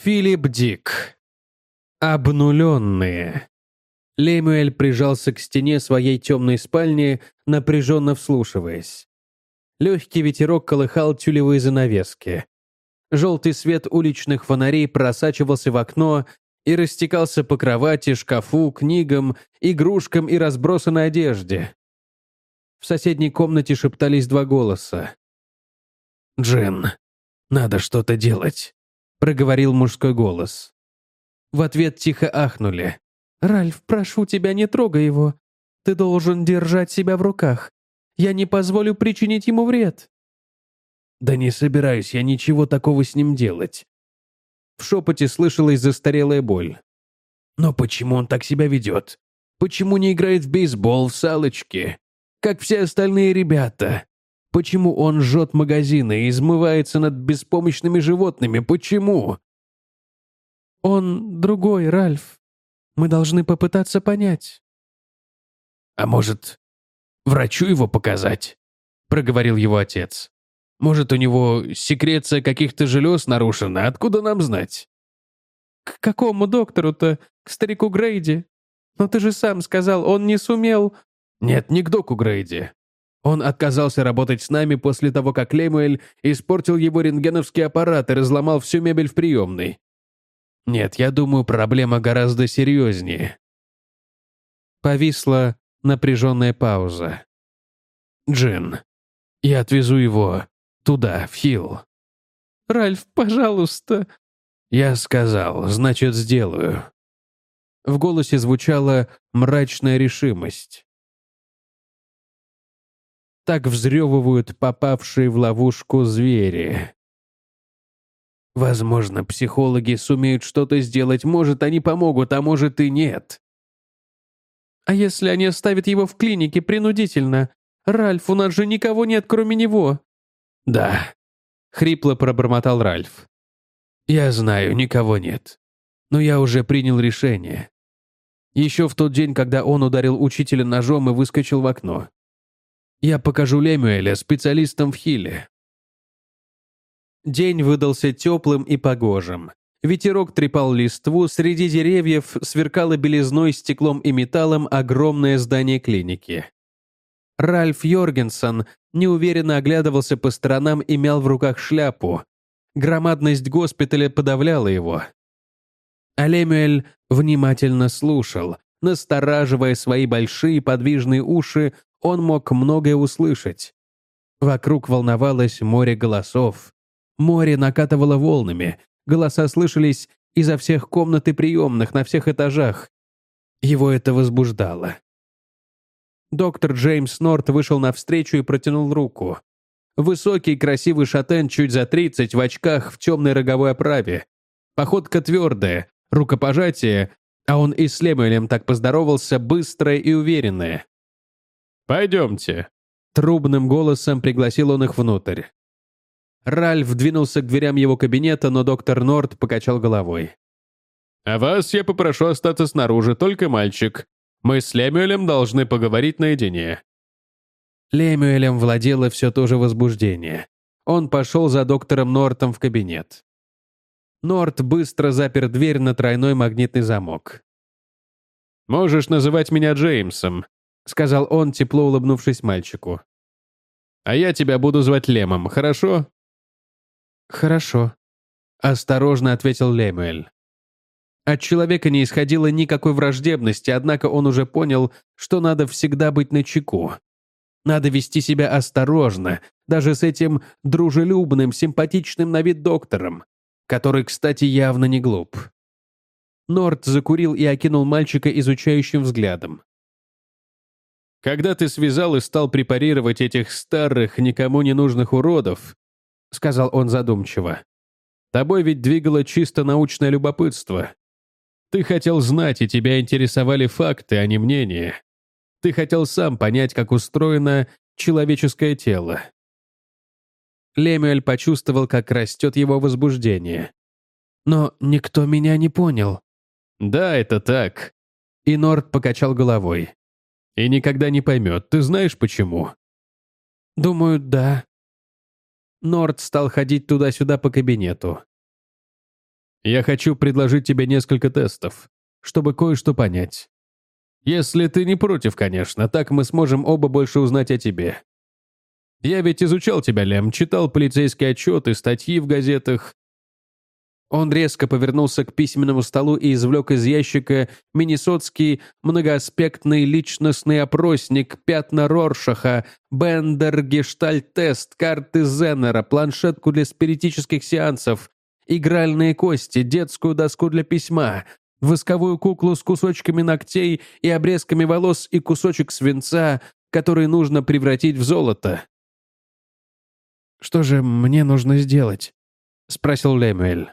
Филипп Дик. Обнуленные. Лемюэль прижался к стене своей темной спальни, напряженно вслушиваясь. Легкий ветерок колыхал тюлевые занавески. Желтый свет уличных фонарей просачивался в окно и растекался по кровати, шкафу, книгам, игрушкам и разбросанной одежде. В соседней комнате шептались два голоса. «Джин, надо что-то делать», — проговорил мужской голос. В ответ тихо ахнули. «Ральф, прошу тебя, не трогай его. Ты должен держать себя в руках. Я не позволю причинить ему вред». «Да не собираюсь я ничего такого с ним делать». В шепоте слышалась застарелая боль. «Но почему он так себя ведет? Почему не играет в бейсбол, в салочки, как все остальные ребята? Почему он жжет магазины и измывается над беспомощными животными? Почему?» «Он другой, Ральф. Мы должны попытаться понять». «А может, врачу его показать?» — проговорил его отец. «Может, у него секреция каких-то желез нарушена? Откуда нам знать?» «К какому доктору-то? К старику Грейди? Но ты же сам сказал, он не сумел...» «Нет, не к доку Грейди. Он отказался работать с нами после того, как Лемюэль испортил его рентгеновский аппарат и разломал всю мебель в приемной. Нет, я думаю, проблема гораздо серьезнее». Повисла напряженная пауза. «Джин, я отвезу его туда, в Хилл». «Ральф, пожалуйста». «Я сказал, значит, сделаю». В голосе звучала мрачная решимость. Так взрёвывают попавшие в ловушку звери. Возможно, психологи сумеют что-то сделать, может, они помогут, а может и нет. «А если они оставят его в клинике принудительно? Ральф, у нас же никого нет, кроме него». «Да», — хрипло пробормотал Ральф. «Я знаю, никого нет. Но я уже принял решение. Еще в тот день, когда он ударил учителя ножом и выскочил в окно. Я покажу Лемюэля специалистам в Хилле». День выдался теплым и погожим. Ветерок трепал листву, среди деревьев сверкало белизной, стеклом и металлом огромное здание клиники. Ральф Йоргенсон неуверенно оглядывался по сторонам и мял в руках шляпу. Громадность госпиталя подавляла его. А Лемюэль внимательно слушал. Настораживая свои большие подвижные уши, он мог многое услышать. Вокруг волновалось море голосов. Море накатывало волнами. Голоса слышались изо всех комнат и приемных на всех этажах. Его это возбуждало. Доктор Джеймс Норт вышел навстречу и протянул руку. Высокий, красивый шатен, чуть за 30, в очках, в темной роговой оправе. Походка твердая, рукопожатие, а он и с Лемюэлем так поздоровался, быстрое и уверенное. «Пойдемте», — трубным голосом пригласил он их внутрь. Ральф двинулся к дверям его кабинета, но доктор Норт покачал головой. «А вас я попрошу остаться снаружи, только мальчик. Мы с Лемюэлем должны поговорить наедине». Лемюэлем владело все то же возбуждение. Он пошел за доктором Нортом в кабинет. Норт быстро запер дверь на тройной магнитный замок. «Можешь называть меня Джеймсом», — сказал он, тепло улыбнувшись мальчику. «А я тебя буду звать Лемом, хорошо?» «Хорошо», — осторожно ответил Лемюэль. От человека не исходило никакой враждебности, однако он уже понял, что надо всегда быть начеку. Надо вести себя осторожно, даже с этим дружелюбным, симпатичным на вид доктором, который, кстати, явно не глуп. Норт закурил и окинул мальчика изучающим взглядом. «Когда ты связал и стал препарировать этих старых, никому не нужных уродов», — сказал он задумчиво, «тобой ведь двигало чисто научное любопытство. Ты хотел знать, и тебя интересовали факты, а не мнения. Ты хотел сам понять, как устроено человеческое тело». Лемюэль почувствовал, как растет его возбуждение. «Но никто меня не понял». «Да, это так». И Норт покачал головой. «И никогда не поймет. Ты знаешь, почему?» «Думаю, да». Норт стал ходить туда-сюда по кабинету. Я хочу предложить тебе несколько тестов, чтобы кое-что понять. Если ты не против, конечно, так мы сможем оба больше узнать о тебе. Я ведь изучал тебя, Лем, читал полицейские отчеты, статьи в газетах. Он резко повернулся к письменному столу и извлек из ящика миннесотский многоаспектный личностный опросник, пятна Роршаха, Бендер-Гештальт-тест, карты Зеннера, планшетку для спиритических сеансов, игральные кости, детскую доску для письма, восковую куклу с кусочками ногтей и обрезками волос и кусочек свинца, который нужно превратить в золото. «Что же мне нужно сделать?» — спросил Лемюэль.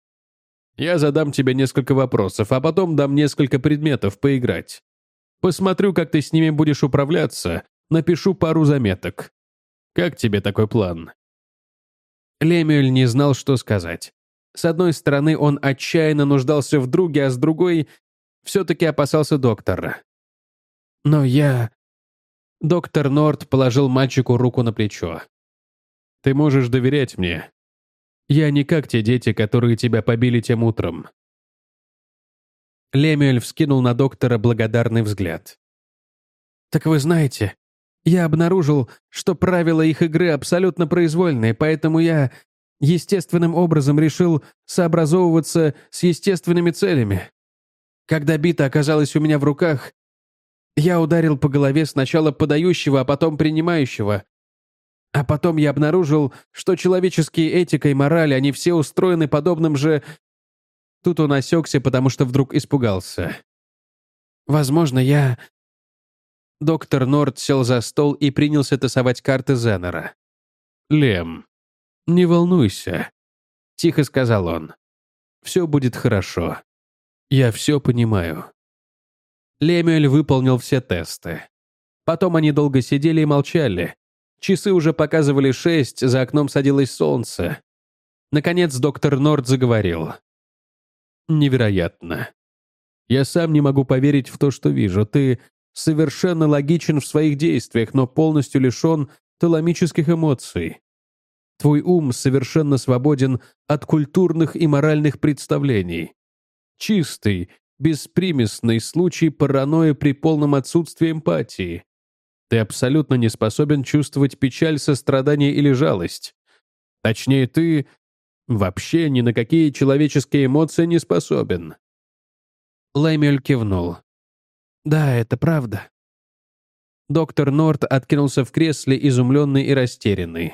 «Я задам тебе несколько вопросов, а потом дам несколько предметов поиграть. Посмотрю, как ты с ними будешь управляться, напишу пару заметок. Как тебе такой план?» Лемюэль не знал, что сказать. С одной стороны, он отчаянно нуждался в друге, а с другой все-таки опасался доктора. «Но я...» Доктор Норт положил мальчику руку на плечо. «Ты можешь доверять мне. Я не как те дети, которые тебя побили тем утром». Лемюэль вскинул на доктора благодарный взгляд. «Так вы знаете, я обнаружил, что правила их игры абсолютно произвольные, поэтому я естественным образом решил сообразовываться с естественными целями. Когда бита оказалась у меня в руках, я ударил по голове сначала подающего, а потом принимающего. А потом я обнаружил, что человеческие этика и мораль, они все устроены подобным же...» Тут он осекся, потому что вдруг испугался. «Возможно, я...» Доктор Норт сел за стол и принялся тасовать карты Зеннера. «Лем, не волнуйся», — тихо сказал он. «Все будет хорошо. Я все понимаю». Лемюэль выполнил все тесты. Потом они долго сидели и молчали. Часы уже показывали 6, за окном садилось солнце. Наконец доктор Норт заговорил. «Невероятно. Я сам не могу поверить в то, что вижу. Ты совершенно логичен в своих действиях, но полностью лишен таламических эмоций. Твой ум совершенно свободен от культурных и моральных представлений. Чистый, беспримесный случай паранойи при полном отсутствии эмпатии. Ты абсолютно не способен чувствовать печаль, сострадание или жалость. Точнее, ты вообще ни на какие человеческие эмоции не способен». Лемюэль кивнул. «Да, это правда». Доктор Норт откинулся в кресле, изумленный и растерянный.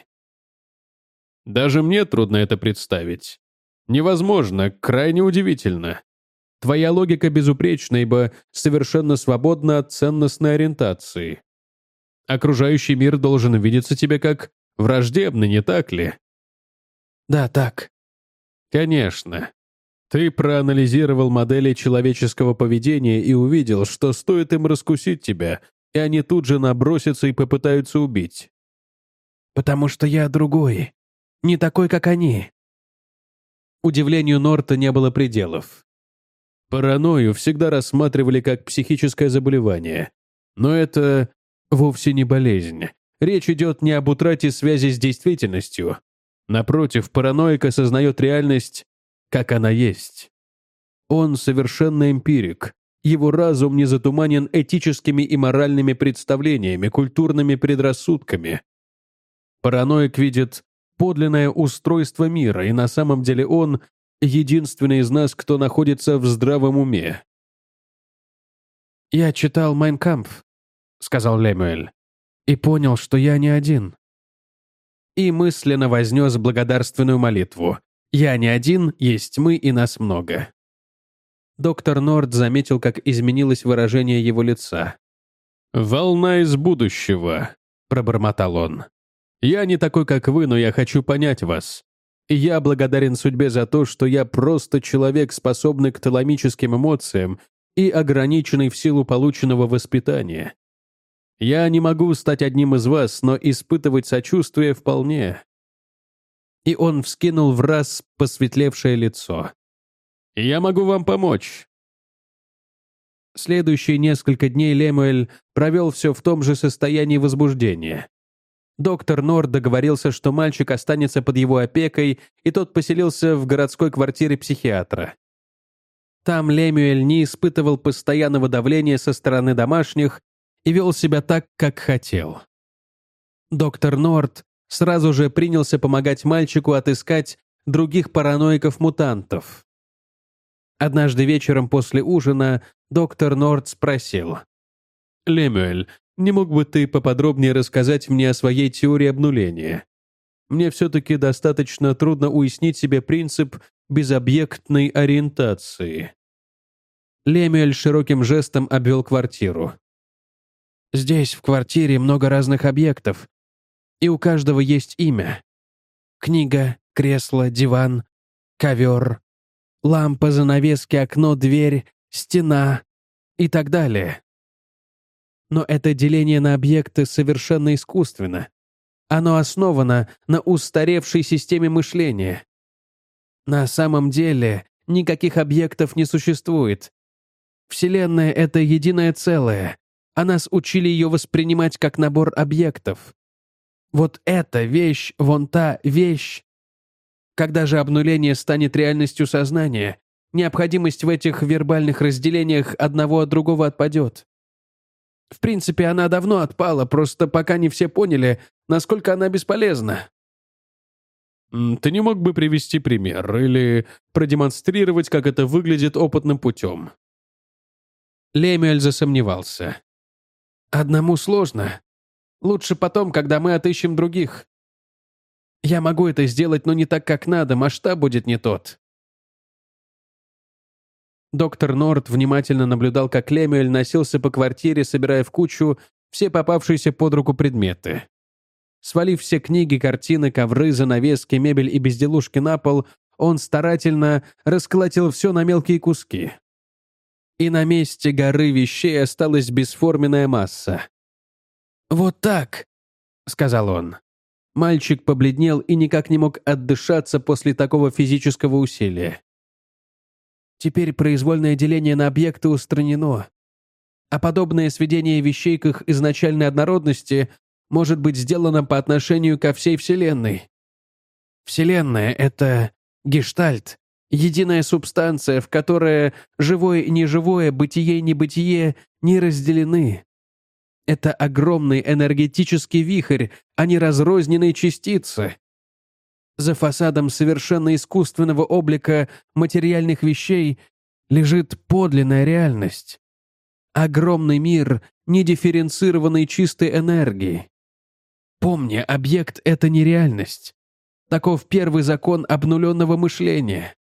«Даже мне трудно это представить. Невозможно, крайне удивительно. Твоя логика безупречна, ибо совершенно свободна от ценностной ориентации. Окружающий мир должен видеться тебе как враждебный, не так ли?» «Да, так». «Конечно. Ты проанализировал модели человеческого поведения и увидел, что стоит им раскусить тебя, и они тут же набросятся и попытаются убить». «Потому что я другой. Не такой, как они». Удивлению Норта не было пределов. Паранойю всегда рассматривали как психическое заболевание. Но это вовсе не болезнь. Речь идет не об утрате связи с действительностью. Напротив, параноик осознает реальность, как она есть. Он совершенно эмпирик. Его разум не затуманен этическими и моральными представлениями, культурными предрассудками. Параноик видит подлинное устройство мира, и на самом деле он единственный из нас, кто находится в здравом уме. «Я читал «Майн кампф», — сказал Лемюэль, «и понял, что я не один». И мысленно вознес благодарственную молитву. «Я не один, есть мы и нас много». Доктор Норт заметил, как изменилось выражение его лица. «Волна из будущего», — пробормотал он. «Я не такой, как вы, но я хочу понять вас. Я благодарен судьбе за то, что я просто человек, способный к таламическим эмоциям и ограниченный в силу полученного воспитания. Я не могу стать одним из вас, но испытывать сочувствие вполне». И он вскинул враз посветлевшее лицо. «Я могу вам помочь». Следующие несколько дней Лемюэль провел все в том же состоянии возбуждения. Доктор Норт договорился, что мальчик останется под его опекой, и тот поселился в городской квартире психиатра. Там Лемюэль не испытывал постоянного давления со стороны домашних и вел себя так, как хотел. Доктор Норт сразу же принялся помогать мальчику отыскать других параноиков-мутантов. Однажды вечером после ужина доктор Норт спросил: «Лемюэль, не мог бы ты поподробнее рассказать мне о своей теории обнуления? Мне все-таки достаточно трудно уяснить себе принцип безобъектной ориентации». Лемюэль широким жестом обвел квартиру. «Здесь, в квартире, много разных объектов, и у каждого есть имя. Книга, кресло, диван, ковер, лампа, занавески, окно, дверь, стена и так далее. Но это деление на объекты совершенно искусственно. Оно основано на устаревшей системе мышления. На самом деле никаких объектов не существует. Вселенная — это единое целое, а нас учили ее воспринимать как набор объектов. Вот эта вещь, вон та вещь. Когда же обнуление станет реальностью сознания, необходимость в этих вербальных разделениях одного от другого отпадет. В принципе, она давно отпала, просто пока не все поняли, насколько она бесполезна. Ты не мог бы привести пример или продемонстрировать, как это выглядит опытным путем? Лемюэль засомневался. Одному сложно. Лучше потом, когда мы отыщем других. Я могу это сделать, но не так, как надо, масштаб будет не тот. Доктор Норт внимательно наблюдал, как Лемюэль носился по квартире, собирая в кучу все попавшиеся под руку предметы. Свалив все книги, картины, ковры, занавески, мебель и безделушки на пол, он старательно расколотил все на мелкие куски. И на месте горы вещей осталась бесформенная масса. «Вот так», — сказал он. Мальчик побледнел и никак не мог отдышаться после такого физического усилия. Теперь произвольное деление на объекты устранено, а подобное сведение вещей к их изначальной однородности может быть сделано по отношению ко всей Вселенной. Вселенная — это гештальт, единая субстанция, в которой живое и неживое, бытие и небытие не разделены. Это огромный энергетический вихрь, а не разрозненные частицы. За фасадом совершенно искусственного облика материальных вещей лежит подлинная реальность. Огромный мир недифференцированной чистой энергии. Помни, объект — это не реальность. Таков первый закон обнуленного мышления.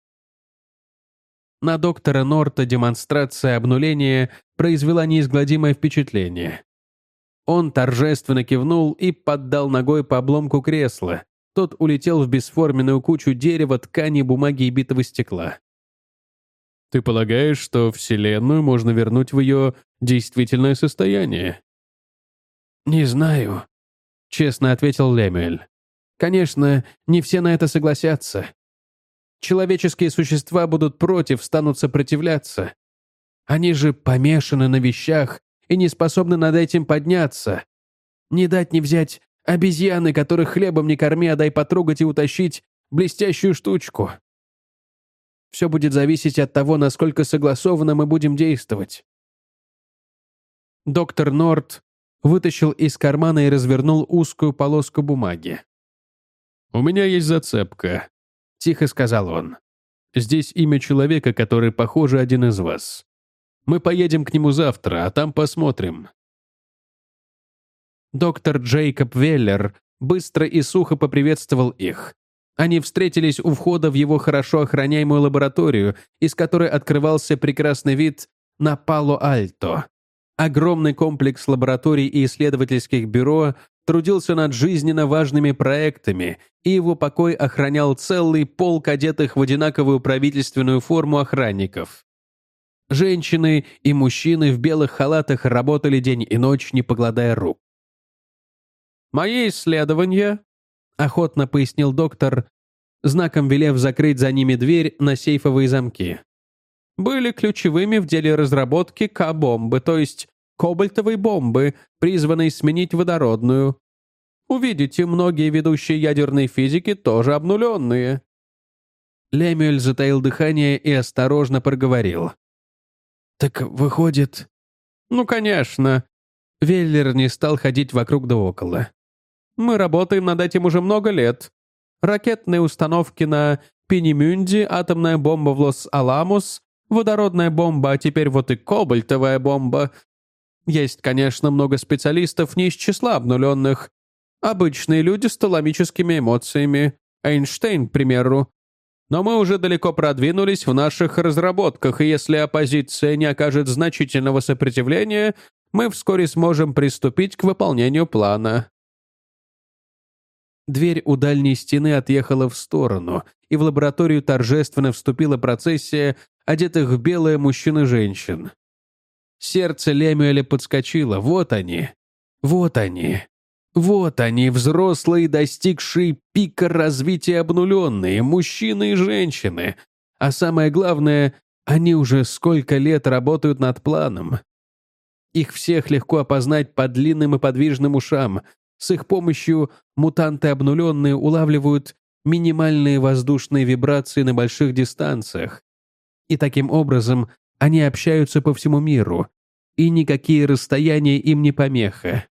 На доктора Норта демонстрация обнуления произвела неизгладимое впечатление. Он торжественно кивнул и поддал ногой по обломку кресла. Тот улетел в бесформенную кучу дерева, ткани, бумаги и битого стекла. «Ты полагаешь, что Вселенную можно вернуть в ее действительное состояние?» «Не знаю», — честно ответил Лемюэль. «Конечно, не все на это согласятся. Человеческие существа будут против, станут сопротивляться. Они же помешаны на вещах и не способны над этим подняться. Не дать не взять обезьяны, которых хлебом не корми, а дай потрогать и утащить блестящую штучку. Все будет зависеть от того, насколько согласованно мы будем действовать». Доктор Норт вытащил из кармана и развернул узкую полоску бумаги. «У меня есть зацепка», — тихо сказал он. «Здесь имя человека, который, похоже, один из вас. Мы поедем к нему завтра, а там посмотрим». Доктор Джейкоб Веллер быстро и сухо поприветствовал их. Они встретились у входа в его хорошо охраняемую лабораторию, из которой открывался прекрасный вид на Пало-Альто. Огромный комплекс лабораторий и исследовательских бюро трудился над жизненно важными проектами, и его покой охранял целый полк одетых в одинаковую правительственную форму охранников. Женщины и мужчины в белых халатах работали день и ночь, не покладая рук. «Мои исследования», — охотно пояснил доктор, знаком велев закрыть за ними дверь на сейфовые замки, «были ключевыми в деле разработки К-бомбы, то есть кобальтовой бомбы, призванной сменить водородную. Увидите, многие ведущие ядерные физики тоже обнуленные». Лемюэль затаил дыхание и осторожно проговорил. «Так выходит...» «Ну, конечно». Веллер не стал ходить вокруг да около. «Мы работаем над этим уже много лет. Ракетные установки на Пенемюнде, атомная бомба в Лос-Аламос, водородная бомба, а теперь вот и кобальтовая бомба. Есть, конечно, много специалистов не из числа обнуленных. Обычные люди с таламическими эмоциями. Эйнштейн, к примеру. Но мы уже далеко продвинулись в наших разработках, и если оппозиция не окажет значительного сопротивления, мы вскоре сможем приступить к выполнению плана». Дверь у дальней стены отъехала в сторону, и в лабораторию торжественно вступила процессия одетых в белое мужчин и женщин. Сердце Лемюэля подскочило. Вот они. Вот они. Вот они, взрослые, достигшие пика развития обнуленные, мужчины и женщины. А самое главное, они уже сколько лет работают над планом. Их всех легко опознать по длинным и подвижным ушам. С их помощью мутанты обнуленные улавливают минимальные воздушные вибрации на больших дистанциях. И таким образом они общаются по всему миру, и никакие расстояния им не помеха.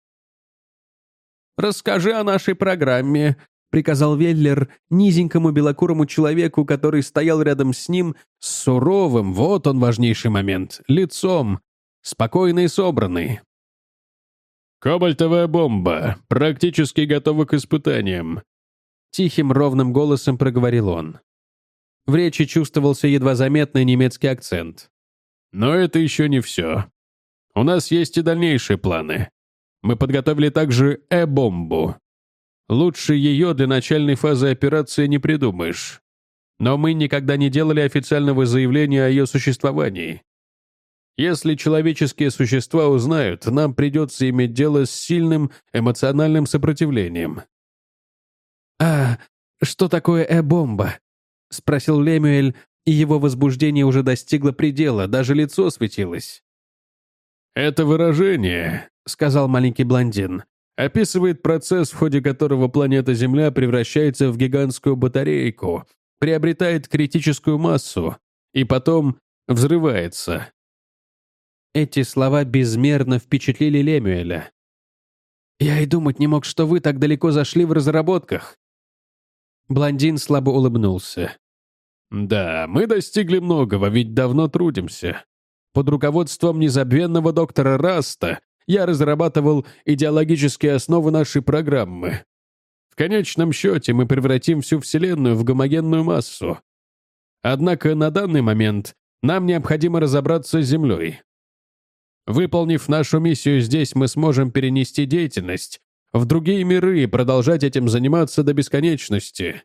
«Расскажи о нашей программе», — приказал Веллер низенькому белокурому человеку, который стоял рядом с ним, с суровым, вот он важнейший момент, лицом, спокойный и собранный. «Кобальтовая бомба. Практически готова к испытаниям», — тихим ровным голосом проговорил он. В речи чувствовался едва заметный немецкий акцент. «Но это еще не все. У нас есть и дальнейшие планы. Мы подготовили также Э-бомбу. Лучше ее для начальной фазы операции не придумаешь. Но мы никогда не делали официального заявления о ее существовании. Если человеческие существа узнают, нам придется иметь дело с сильным эмоциональным сопротивлением». «А что такое Э-бомба?» — спросил Лемюэль, и его возбуждение уже достигло предела, даже лицо светилось. «Это выражение», — сказал маленький блондин, «описывает процесс, в ходе которого планета Земля превращается в гигантскую батарейку, приобретает критическую массу и потом взрывается». Эти слова безмерно впечатлили Лемюэля. «Я и думать не мог, что вы так далеко зашли в разработках». Блондин слабо улыбнулся. «Да, мы достигли многого, ведь давно трудимся. Под руководством незабвенного доктора Раста я разрабатывал идеологические основы нашей программы. В конечном счете мы превратим всю Вселенную в гомогенную массу. Однако на данный момент нам необходимо разобраться с Землей. Выполнив нашу миссию здесь, мы сможем перенести деятельность в другие миры и продолжать этим заниматься до бесконечности».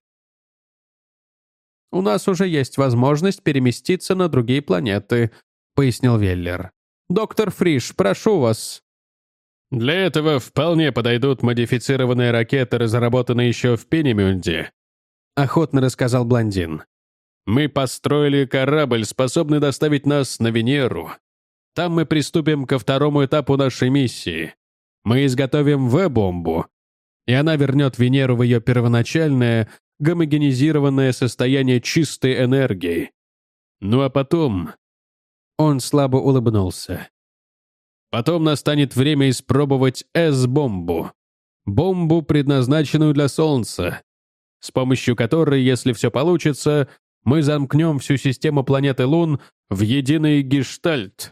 «У нас уже есть возможность переместиться на другие планеты», — пояснил Веллер. «Доктор Фриш, прошу вас». «Для этого вполне подойдут модифицированные ракеты, разработанные еще в Пенемюнде», — охотно рассказал блондин. «Мы построили корабль, способный доставить нас на Венеру. Там мы приступим ко второму этапу нашей миссии. Мы изготовим В-бомбу, и она вернет Венеру в ее первоначальное, гомогенизированное состояние чистой энергии. Ну а потом...» Он слабо улыбнулся. «Потом настанет время испробовать С-бомбу. Бомбу, предназначенную для Солнца, с помощью которой, если все получится, мы замкнем всю систему планеты Лун в единый гештальт».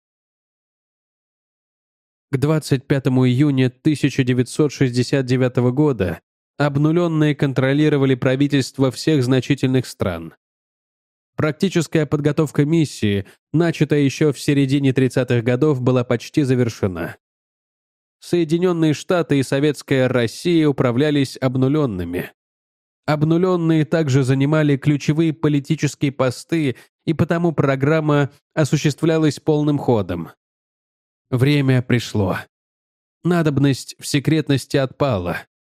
К 25 июня 1969 года обнуленные контролировали правительства всех значительных стран. Практическая подготовка миссии, начатая еще в середине 30-х годов, была почти завершена. Соединенные Штаты и Советская Россия управлялись обнуленными. Обнуленные также занимали ключевые политические посты, и потому программа осуществлялась полным ходом. Время пришло. Надобность в секретности отпала.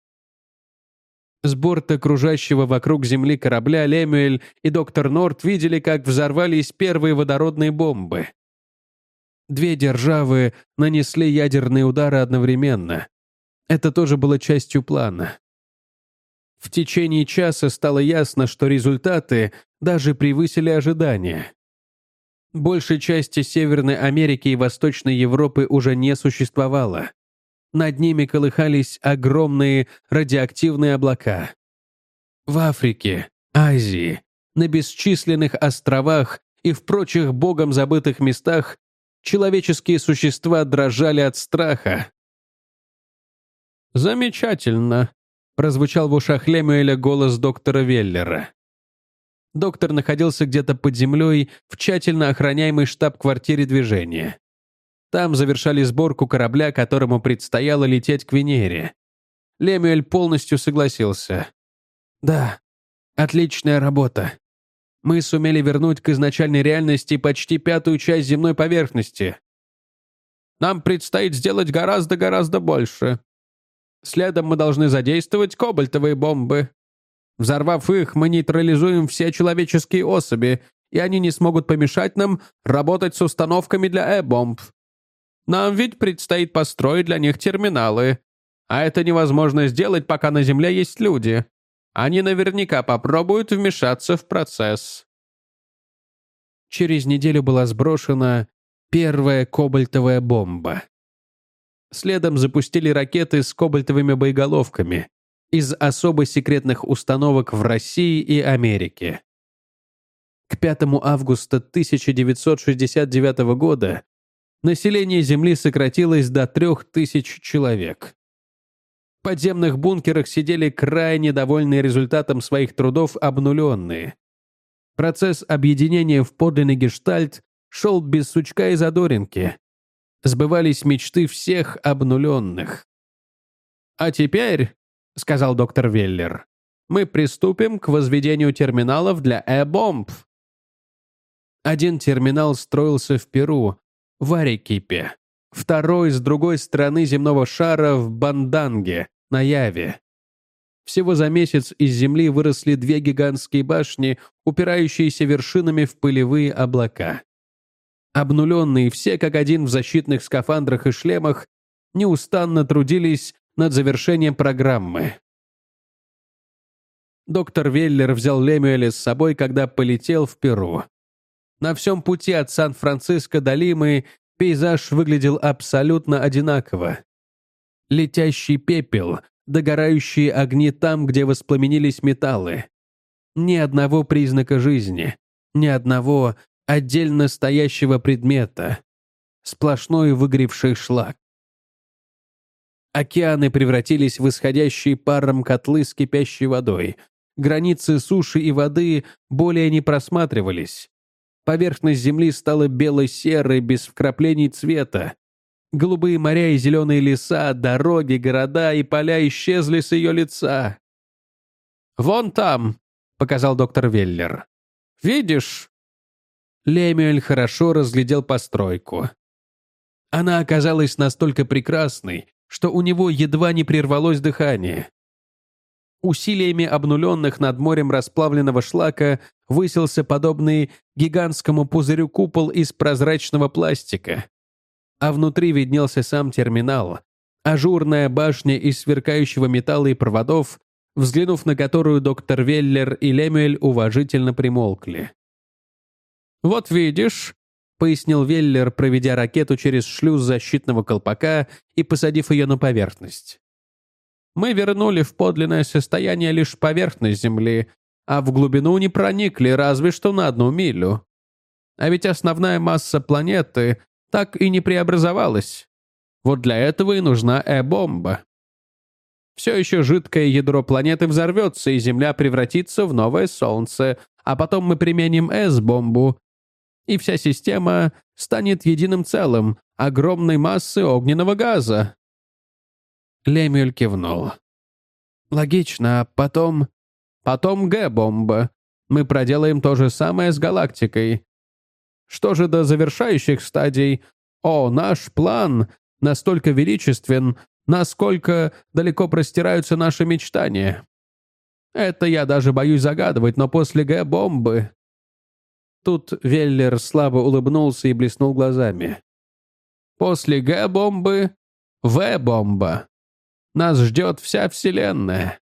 С борта кружащего вокруг Земли корабля Лемюэль и доктор Норт видели, как взорвались первые водородные бомбы. Две державы нанесли ядерные удары одновременно. Это тоже было частью плана. В течение часа стало ясно, что результаты даже превысили ожидания. Большей части Северной Америки и Восточной Европы уже не существовало. Над ними колыхались огромные радиоактивные облака. В Африке, Азии, на бесчисленных островах и в прочих богом забытых местах человеческие существа дрожали от страха. «Замечательно», — прозвучал в ушах Лемюэля голос доктора Веллера. Доктор находился где-то под землей в тщательно охраняемой штаб-квартире движения. Там завершали сборку корабля, которому предстояло лететь к Венере. Лемюэль полностью согласился. «Да, отличная работа. Мы сумели вернуть к изначальной реальности почти 1/5 часть земной поверхности. Нам предстоит сделать гораздо больше. Следом мы должны задействовать кобальтовые бомбы. Взорвав их, мы нейтрализуем все человеческие особи, и они не смогут помешать нам работать с установками для Э-бомб. Нам ведь предстоит построить для них терминалы. А это невозможно сделать, пока на Земле есть люди. Они наверняка попробуют вмешаться в процесс». Через неделю была сброшена первая кобальтовая бомба. Следом запустили ракеты с кобальтовыми боеголовками из особо секретных установок в России и Америке. К 5 августа 1969 года население Земли сократилось до 3000 человек. В подземных бункерах сидели крайне довольные результатом своих трудов обнуленные. Процесс объединения в подлинный гештальт шел без сучка и задоринки. Сбывались мечты всех обнуленных. «А теперь», — сказал доктор Веллер, «мы приступим к возведению терминалов для Э-бомб». Один терминал строился в Перу, в Арекипе, второй с другой стороны земного шара в Банданге, на Яве. Всего за месяц из земли выросли 2 гигантские башни, упирающиеся вершинами в пылевые облака. Обнуленные все как один в защитных скафандрах и шлемах неустанно трудились над завершением программы. Доктор Веллер взял Лемюэля с собой, когда полетел в Перу. На всем пути от Сан-Франциско до Лимы пейзаж выглядел абсолютно одинаково. Летящий пепел, догорающие огни там, где воспламенились металлы. Ни одного признака жизни, ни одного отдельно стоящего предмета. Сплошной выгоревший шлак. Океаны превратились в исходящие паром котлы с кипящей водой. Границы суши и воды более не просматривались. Поверхность земли стала бело-серой, без вкраплений цвета. Голубые моря и зеленые леса, дороги, города и поля исчезли с ее лица. «Вон там», — показал доктор Веллер. «Видишь?» Лемюэль хорошо разглядел постройку. Она оказалась настолько прекрасной, что у него едва не прервалось дыхание. Усилиями обнуленных над морем расплавленного шлака высился подобный гигантскому пузырю купол из прозрачного пластика. А внутри виднелся сам терминал, ажурная башня из сверкающего металла и проводов, взглянув на которую доктор Веллер и Лемюэль уважительно примолкли. «Вот видишь», — пояснил Веллер, проведя ракету через шлюз защитного колпака и посадив ее на поверхность. «Мы вернули в подлинное состояние лишь поверхность Земли, а в глубину не проникли разве что на 1 милю. А ведь основная масса планеты так и не преобразовалась. Вот для этого и нужна Э-бомба. Все еще жидкое ядро планеты взорвется, и Земля превратится в новое Солнце, а потом мы применим С-бомбу, и вся система станет единым целым, огромной массы огненного газа». Лемюэль кивнул. «Логично, а потом...» «Потом Г-бомба. Мы проделаем то же самое с галактикой. Что же до завершающих стадий? О, наш план настолько величествен, насколько далеко простираются наши мечтания. Это я даже боюсь загадывать, но после Г-бомбы...» Тут Веллер слабо улыбнулся и блеснул глазами. «После Г-бомбы — В-бомба. Нас ждет вся Вселенная».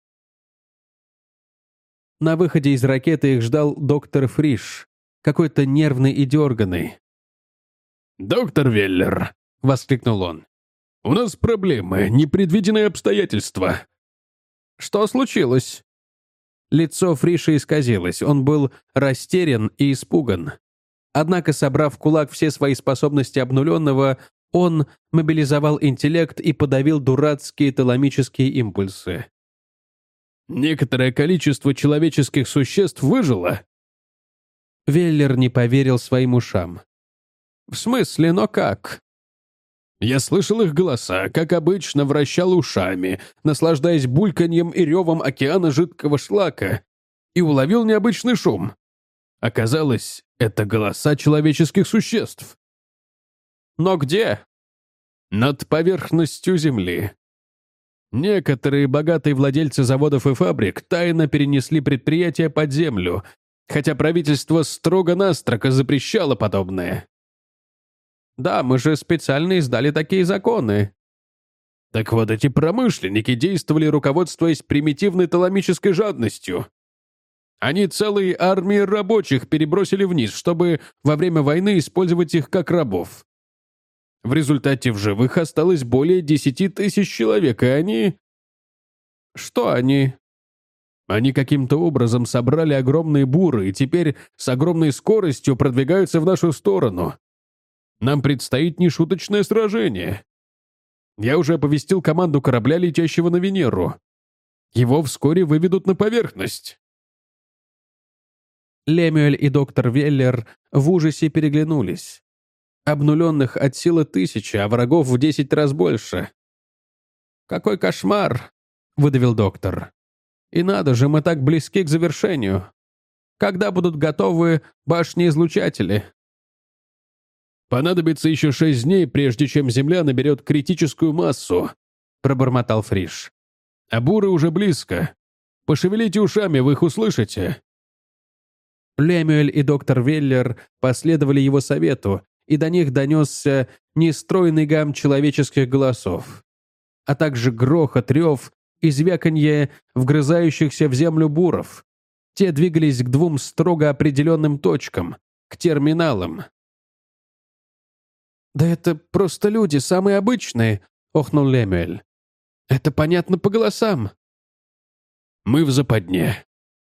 На выходе из ракеты их ждал доктор Фриш, какой-то нервный и дерганый. «Доктор Веллер», — воскликнул он, — «у нас проблемы, непредвиденные обстоятельства». «Что случилось?» Лицо Фриша исказилось, он был растерян и испуган. Однако, собрав в кулак все свои способности обнуленного, он мобилизовал интеллект и подавил дурацкие теламические импульсы. «Некоторое количество человеческих существ выжило». Веллер не поверил своим ушам. «В смысле, но как?» «Я слышал их голоса, как обычно, вращал ушами, наслаждаясь бульканьем и ревом океана жидкого шлака, и уловил необычный шум. Оказалось, это голоса человеческих существ». «Но где?» «Над поверхностью Земли. Некоторые богатые владельцы заводов и фабрик тайно перенесли предприятия под землю, хотя правительство строго-настрого запрещало подобное». «Да, мы же специально издали такие законы». Так вот, эти промышленники действовали, руководствуясь примитивной теламической жадностью. Они целые армии рабочих перебросили вниз, чтобы во время войны использовать их как рабов. В результате в живых осталось более 10 тысяч человек, и они... Что они? Они каким-то образом собрали огромные буры и теперь с огромной скоростью продвигаются в нашу сторону. Нам предстоит нешуточное сражение. Я уже оповестил команду корабля, летящего на Венеру. Его вскоре выведут на поверхность». Лемюэль и доктор Веллер в ужасе переглянулись. Обнуленных от силы 1000, а врагов в 10 раз больше. «Какой кошмар!» — выдавил доктор. «И надо же, мы так близки к завершению. Когда будут готовы башни-излучатели?» «Понадобится еще 6 дней, прежде чем Земля наберет критическую массу», — пробормотал Фриш. «А буры уже близко. Пошевелите ушами, вы их услышите». Лемюэль и доктор Веллер последовали его совету, и до них донесся нестройный гам человеческих голосов, а также грохот, рев и звяканье вгрызающихся в землю буров. Те двигались к 2 строго определенным точкам, к терминалам. «Да это просто люди, самые обычные», — охнул Лемюэль. «Это понятно по голосам». «Мы в западне».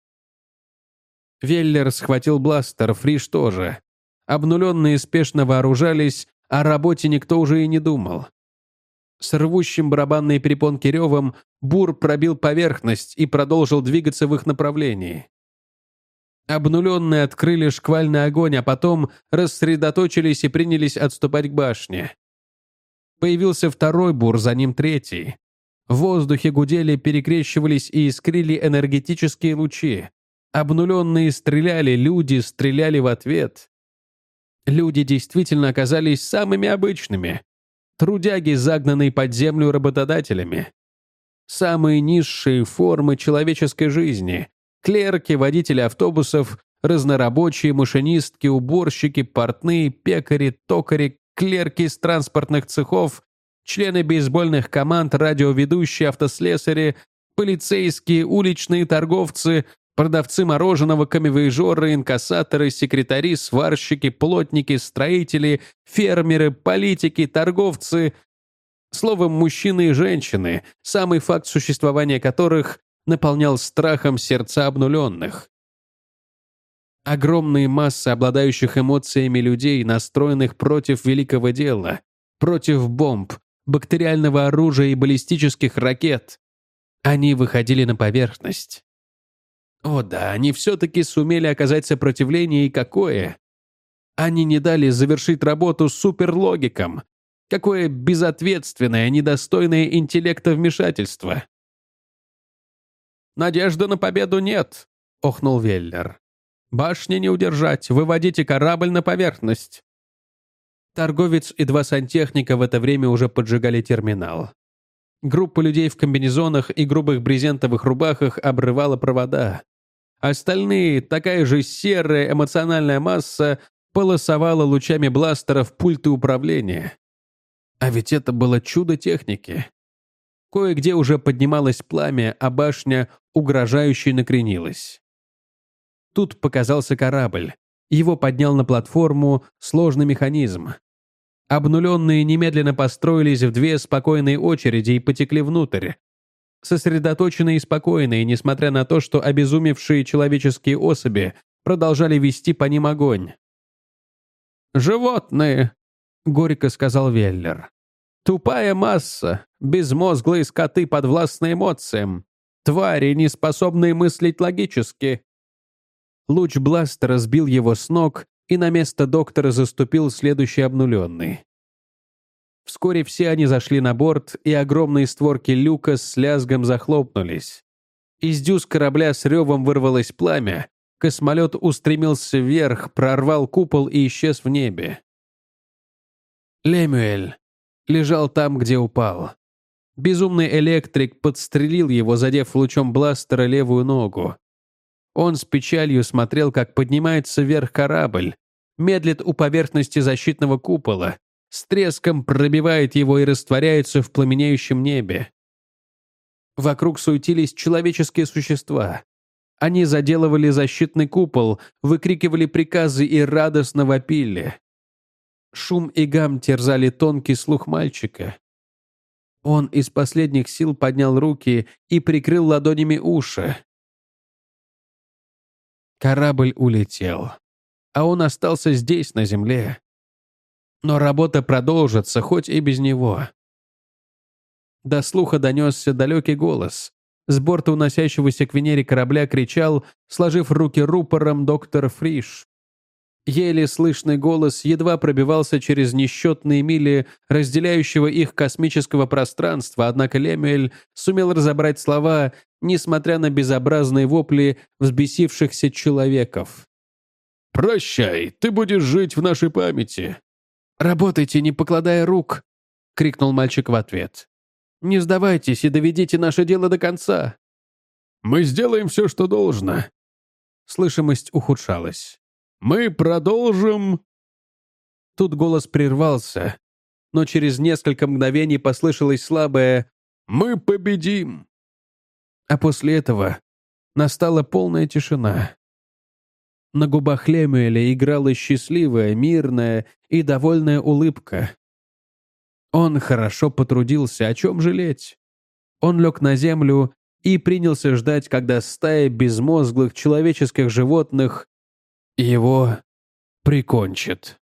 Веллер схватил бластер, Фриш тоже. Обнуленные спешно вооружались, о работе никто уже и не думал. С рвущим барабанные перепонки ревом бур пробил поверхность и продолжил двигаться в их направлении. Обнуленные открыли шквальный огонь, а потом рассредоточились и принялись отступать к башне. Появился второй бур, за ним третий. В воздухе гудели, перекрещивались и искрили энергетические лучи. Обнуленные стреляли, люди стреляли в ответ. Люди действительно оказались самыми обычными. Трудяги, загнанные под землю работодателями. Самые низшие формы человеческой жизни. Клерки, водители автобусов, разнорабочие, машинистки, уборщики, портные, пекари, токари, клерки из транспортных цехов, члены бейсбольных команд, радиоведущие, автослесари, полицейские, уличные торговцы, продавцы мороженого, камевояжеры, инкассаторы, секретари, сварщики, плотники, строители, фермеры, политики, торговцы. Словом, мужчины и женщины, самый факт существования которых наполнял страхом сердца обнуленных. Огромные массы обладающих эмоциями людей, настроенных против великого дела, против бомб, бактериального оружия и баллистических ракет. Они выходили на поверхность. О да, они все-таки сумели оказать сопротивление, и какое! Они не дали завершить работу суперлогикам. Какое безответственное, недостойное интеллекта вмешательство. «Надежды на победу нет», — охнул Веллер. «Башни не удержать, выводите корабль на поверхность». Торговец и 2 сантехника в это время уже поджигали терминал. Группа людей в комбинезонах и грубых брезентовых рубахах обрывала провода. Остальные, такая же серая эмоциональная масса, полосовала лучами бластеров пульты управления. А ведь это было чудо техники. Кое-где уже поднималось пламя, а башня угрожающе накренилась. Тут показался корабль. Его поднял на платформу сложный механизм. Обнуленные немедленно построились в две спокойные очереди и потекли внутрь. Сосредоточенные и спокойные, несмотря на то, что обезумевшие человеческие особи продолжали вести по ним огонь. «Животные», — горько сказал Веллер. «Тупая масса, безмозглые скоты, подвластные эмоциям, твари, не способные мыслить логически». Луч бластера сбил его с ног, и на место доктора заступил следующий обнуленный. Вскоре все они зашли на борт, и огромные створки люка с лязгом захлопнулись. Из дюз корабля с ревом вырвалось пламя, космолет устремился вверх, прорвал купол и исчез в небе. Лемюэль лежал там, где упал. Безумный электрик подстрелил его, задев лучом бластера левую ногу. Он с печалью смотрел, как поднимается вверх корабль, медлит у поверхности защитного купола, с треском пробивает его и растворяется в пламенеющем небе. Вокруг суетились человеческие существа. Они заделывали защитный купол, выкрикивали приказы и радостно вопили. Шум и гам терзали тонкий слух мальчика. Он из последних сил поднял руки и прикрыл ладонями уши. Корабль улетел, а он остался здесь, на земле. Но работа продолжится, хоть и без него. До слуха донесся далекий голос. С борта уносящегося к Венере корабля кричал, сложив руки рупором, доктор Фриш. Еле слышный голос едва пробивался через несчетные мили разделяющего их космического пространства, однако Лемюэль сумел разобрать слова, несмотря на безобразные вопли взбесившихся человеков. «Прощай, ты будешь жить в нашей памяти». «Работайте, не покладая рук!» — крикнул мальчик в ответ. «Не сдавайтесь и доведите наше дело до конца!» «Мы сделаем все, что должно». Слышимость ухудшалась. «Мы продолжим...» Тут голос прервался, но через несколько мгновений послышалось слабое «Мы победим!» А после этого настала полная тишина. На губах Лемюэля играла счастливая, мирная и довольная улыбка. Он хорошо потрудился, о чем жалеть? Он лег на землю и принялся ждать, когда стая безмозглых человеческих животных его прикончит.